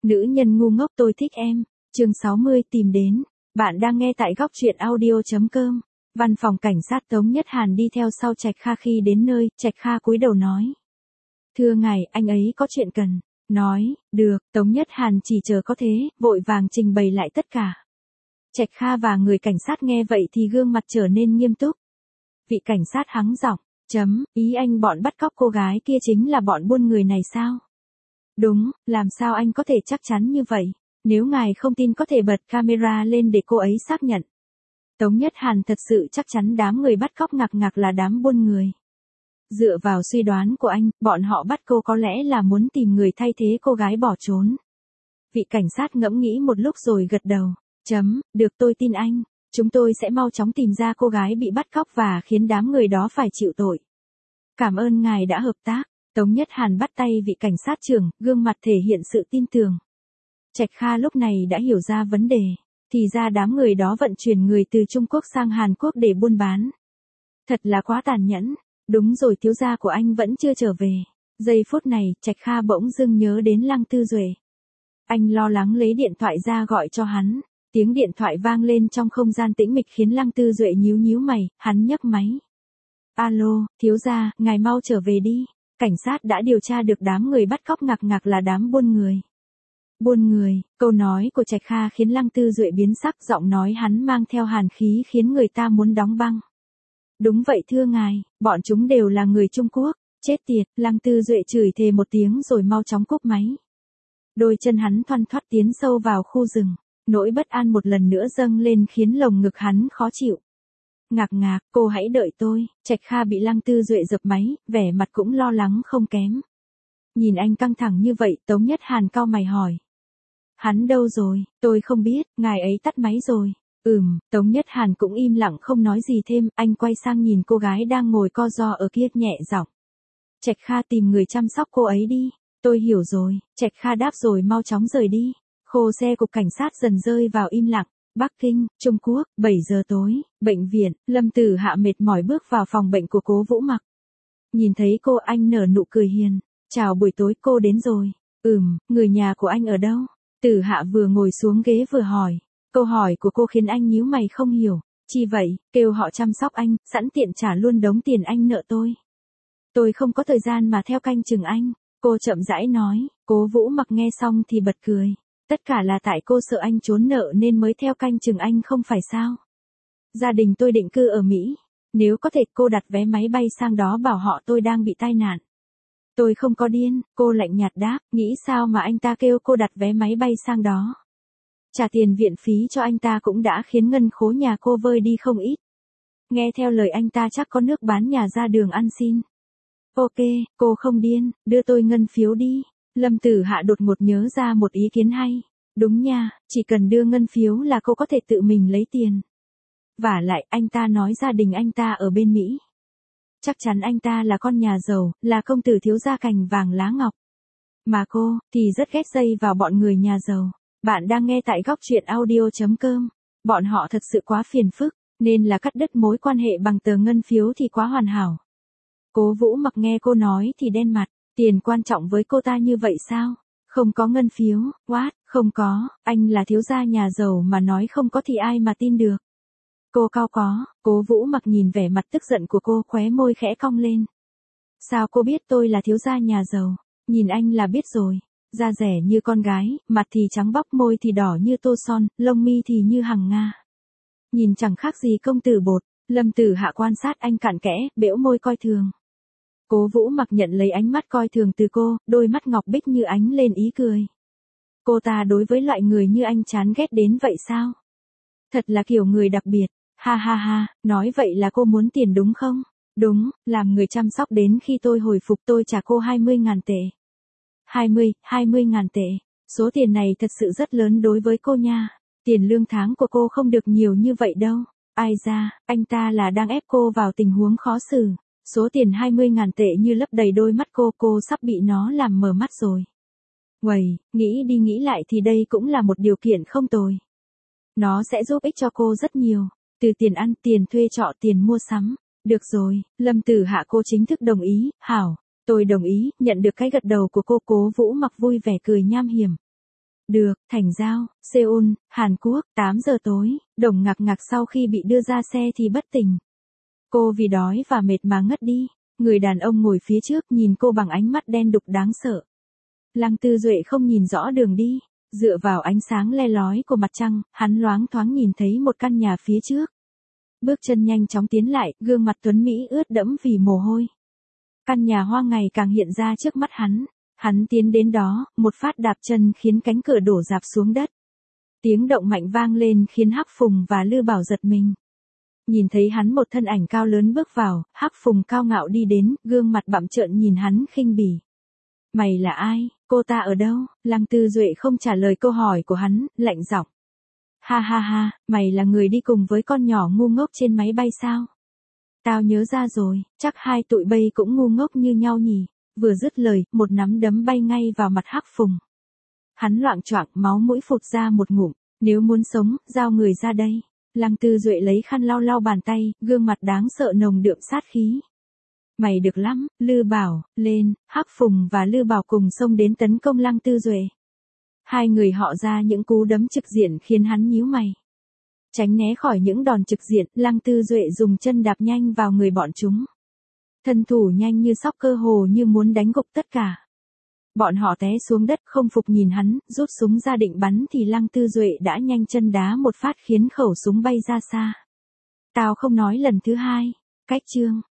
Nữ nhân ngu ngốc tôi thích em. Chương 60 tìm đến. Bạn đang nghe tại góc truyện audio.com. Văn phòng cảnh sát Tống Nhất Hàn đi theo sau Trạch Kha khi đến nơi, Trạch Kha cúi đầu nói. Thưa ngài, anh ấy có chuyện cần. Nói, được, Tống Nhất Hàn chỉ chờ có thế, vội vàng trình bày lại tất cả. Trạch Kha và người cảnh sát nghe vậy thì gương mặt trở nên nghiêm túc. Vị cảnh sát hắng giọng, ý anh bọn bắt cóc cô gái kia chính là bọn buôn người này sao? Đúng, làm sao anh có thể chắc chắn như vậy? Nếu ngài không tin có thể bật camera lên để cô ấy xác nhận. Tống Nhất Hàn thật sự chắc chắn đám người bắt cóc ngạc là đám buôn người. Dựa vào suy đoán của anh, bọn họ bắt cô có lẽ là muốn tìm người thay thế cô gái bỏ trốn. Vị cảnh sát ngẫm nghĩ một lúc rồi gật đầu. Được, tôi tin anh. Chúng tôi sẽ mau chóng tìm ra cô gái bị bắt cóc và khiến đám người đó phải chịu tội. Cảm ơn ngài đã hợp tác. Tống Nhất Hàn bắt tay vị cảnh sát trưởng, gương mặt thể hiện sự tin tưởng. Trạch Kha lúc này đã hiểu ra vấn đề. Thì ra đám người đó vận chuyển người từ Trung Quốc sang Hàn Quốc để buôn bán. Thật là quá tàn nhẫn. Đúng rồi, thiếu gia của anh vẫn chưa trở về. Giây phút này, Trạch Kha bỗng dưng nhớ đến Lăng Tư Duệ. Anh lo lắng lấy điện thoại ra gọi cho hắn. Tiếng điện thoại vang lên trong không gian tĩnh mịch khiến Lăng Tư Duệ nhíu nhíu mày, hắn nhấc máy. Alo, thiếu gia, ngài mau trở về đi. Cảnh sát đã điều tra được đám người bắt cóc ngạc là đám buôn người. Buôn người, câu nói của Trạch Kha khiến Lăng Tư Duệ biến sắc, giọng nói hắn mang theo hàn khí khiến người ta muốn đóng băng. Đúng vậy thưa ngài, bọn chúng đều là người Trung Quốc. Chết tiệt, Lăng Tư Duệ chửi thề một tiếng rồi mau chóng cúp máy. Đôi chân hắn thoăn thoắt tiến sâu vào khu rừng. Nỗi bất an một lần nữa dâng lên khiến lồng ngực hắn khó chịu. Ngạc, cô hãy đợi tôi. Trạch Kha bị Lăng Tư Duệ giật máy, vẻ mặt cũng lo lắng không kém. Nhìn anh căng thẳng như vậy, Tống Nhất Hàn cau mày hỏi. Hắn đâu rồi? Tôi không biết, ngài ấy tắt máy rồi. Tống Nhất Hàn cũng im lặng không nói gì thêm, anh quay sang nhìn cô gái đang ngồi co ro ở kia nhẹ giọng. Trạch Kha tìm người chăm sóc cô ấy đi. Tôi hiểu rồi. Trạch Kha đáp rồi mau chóng rời đi. Khô xe cục cảnh sát dần rơi vào im lặng. Bắc Kinh, Trung Quốc, 7 giờ tối, bệnh viện, Lâm Tử Hạ mệt mỏi bước vào phòng bệnh của Cố Vũ Mặc. Nhìn thấy cô, anh nở nụ cười hiền. Chào buổi tối, cô đến rồi. Người nhà của anh ở đâu? Tử Hạ vừa ngồi xuống ghế vừa hỏi. Câu hỏi của cô khiến anh nhíu mày không hiểu. Chi vậy, kêu họ chăm sóc anh, sẵn tiện trả luôn đống tiền anh nợ tôi. Tôi không có thời gian mà theo canh chừng anh. Cô chậm rãi nói. Cố Vũ Mặc nghe xong thì bật cười. Tất cả là tại cô sợ anh trốn nợ nên mới theo canh chừng anh không phải sao? Gia đình tôi định cư ở Mỹ. Nếu có thể cô đặt vé máy bay sang đó bảo họ tôi đang bị tai nạn. Tôi không có điên, cô lạnh nhạt đáp, nghĩ sao mà anh ta kêu cô đặt vé máy bay sang đó. Trả tiền viện phí cho anh ta cũng đã khiến ngân khố nhà cô vơi đi không ít. Nghe theo lời anh ta chắc có nước bán nhà ra đường ăn xin. Ok, cô không điên, đưa tôi ngân phiếu đi. Lâm Tử Hạ đột ngột nhớ ra một ý kiến hay. Đúng nha, chỉ cần đưa ngân phiếu là cô có thể tự mình lấy tiền. Vả lại, anh ta nói gia đình anh ta ở bên Mỹ. Chắc chắn anh ta là con nhà giàu, là công tử thiếu gia cành vàng lá ngọc. Mà cô, thì rất ghét dây vào bọn người nhà giàu. Bạn đang nghe tại góc truyện audio.com. Bọn họ thật sự quá phiền phức, nên là cắt đứt mối quan hệ bằng tờ ngân phiếu thì quá hoàn hảo. Cố Vũ Mặc nghe cô nói thì đen mặt. Tiền quan trọng với cô ta như vậy sao? Không có ngân phiếu, không có, anh là thiếu gia nhà giàu mà nói không có thì ai mà tin được. Cô cao có, Cố Vũ Mặc nhìn vẻ mặt tức giận của cô, khóe môi khẽ cong lên. Sao cô biết tôi là thiếu gia nhà giàu? Nhìn anh là biết rồi. Da rẻ như con gái, mặt thì trắng bóc, môi thì đỏ như tô son, lông mi thì như hằng nga. Nhìn chẳng khác gì công tử bột. Lâm Tử Hạ quan sát anh cặn kẽ, bẽo môi coi thường. Cố Vũ Mặc nhận lấy ánh mắt coi thường từ cô, đôi mắt ngọc bích như ánh lên ý cười. Cô ta đối với loại người như anh chán ghét đến vậy sao? Thật là kiểu người đặc biệt. Ha, nói vậy là cô muốn tiền đúng không? Đúng, làm người chăm sóc đến khi tôi hồi phục tôi trả cô 20.000 tệ. 20.000 tệ. Số tiền này thật sự rất lớn đối với cô nha. Tiền lương tháng của cô không được nhiều như vậy đâu. Ai ra, anh ta là đang ép cô vào tình huống khó xử. Số tiền 20.000 tệ như lấp đầy đôi mắt cô sắp bị nó làm mờ mắt rồi. Uầy, nghĩ đi nghĩ lại thì đây cũng là một điều kiện không tồi. Nó sẽ giúp ích cho cô rất nhiều. Từ tiền ăn, tiền thuê trọ, tiền mua sắm. Được rồi, Lâm Tử Hạ cô chính thức đồng ý. Hảo, tôi đồng ý. Nhận được cái gật đầu của cô, Cố Vũ Mặc vui vẻ cười nham hiểm. Được, thành giao, Seoul, Hàn Quốc, 8 giờ tối, Đồng Ngạc Ngạc sau khi bị đưa ra xe thì bất tỉnh. Cô vì đói và mệt mà ngất đi. Người đàn ông ngồi phía trước nhìn cô bằng ánh mắt đen đục đáng sợ. Lăng Tư Duệ không nhìn rõ đường đi. Dựa vào ánh sáng le lói của mặt trăng, hắn loáng thoáng nhìn thấy một căn nhà phía trước. Bước chân nhanh chóng tiến lại, gương mặt tuấn Mỹ ướt đẫm vì mồ hôi. Căn nhà hoa ngày càng hiện ra trước mắt hắn. Hắn tiến đến đó, một phát đạp chân khiến cánh cửa đổ rạp xuống đất. Tiếng động mạnh vang lên khiến Hắc Phùng và Lư Bảo giật mình. Nhìn thấy hắn một thân ảnh cao lớn bước vào, Hắc Phùng cao ngạo đi đến, gương mặt bặm trợn nhìn hắn khinh bỉ. Mày là ai, cô ta ở đâu? Lăng Tư Duệ không trả lời câu hỏi của hắn, lạnh giọng. Ha ha ha, mày là người đi cùng với con nhỏ ngu ngốc trên máy bay sao? Tao nhớ ra rồi, chắc hai tụi bay cũng ngu ngốc như nhau nhỉ. Vừa dứt lời, một nắm đấm bay ngay vào mặt Hắc Phùng. Hắn loạng choạng, máu mũi phụt ra một ngụm. Nếu muốn sống, giao người ra đây. Lăng Tư Duệ lấy khăn lau lau bàn tay, gương mặt đáng sợ nồng đượm sát khí. Mày được lắm, Lư Bảo, lên. Hắc Phùng và Lư Bảo cùng xông đến tấn công Lăng Tư Duệ. Hai người họ ra những cú đấm trực diện khiến hắn nhíu mày. Tránh né khỏi những đòn trực diện, Lăng Tư Duệ dùng chân đạp nhanh vào người bọn chúng. Thân thủ nhanh như sóc, cơ hồ như muốn đánh gục tất cả. Bọn họ té xuống đất không phục nhìn hắn, rút súng ra định bắn thì Lăng Tư Duệ đã nhanh chân đá một phát khiến khẩu súng bay ra xa. Tao không nói lần thứ hai. Cách chương.